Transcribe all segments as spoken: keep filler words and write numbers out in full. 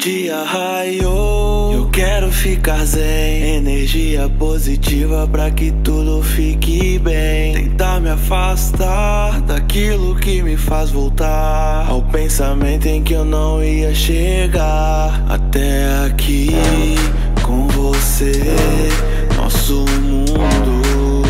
dia raiou, eu quero ficar zen. Energia positiva pra que tudo fique bem. Tentar me afastar daquilo que me faz voltar ao pensamento em que eu não ia chegar. Até aqui com você, nosso mundo,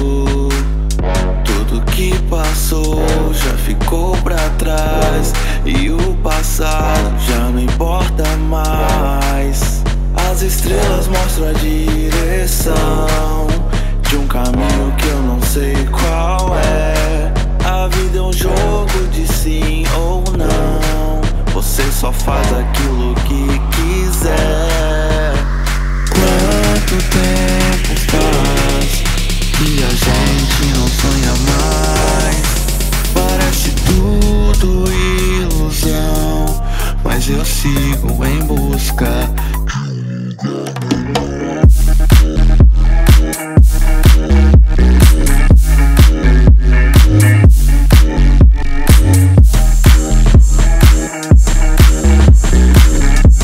tudo que passou já ficou pra trás, e o passado já não importa mais. As estrelas mostram a direção de um caminho que eu não sei qual é. A vida é um jogo de sim ou não, você só faz aquilo que quiser. Quanto tempo faz que a gente não sonha mais? Parece tudo ilusão, mas eu sigo em busca.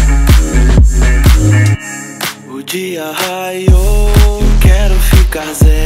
O dia raiou, eu quero ficar zen.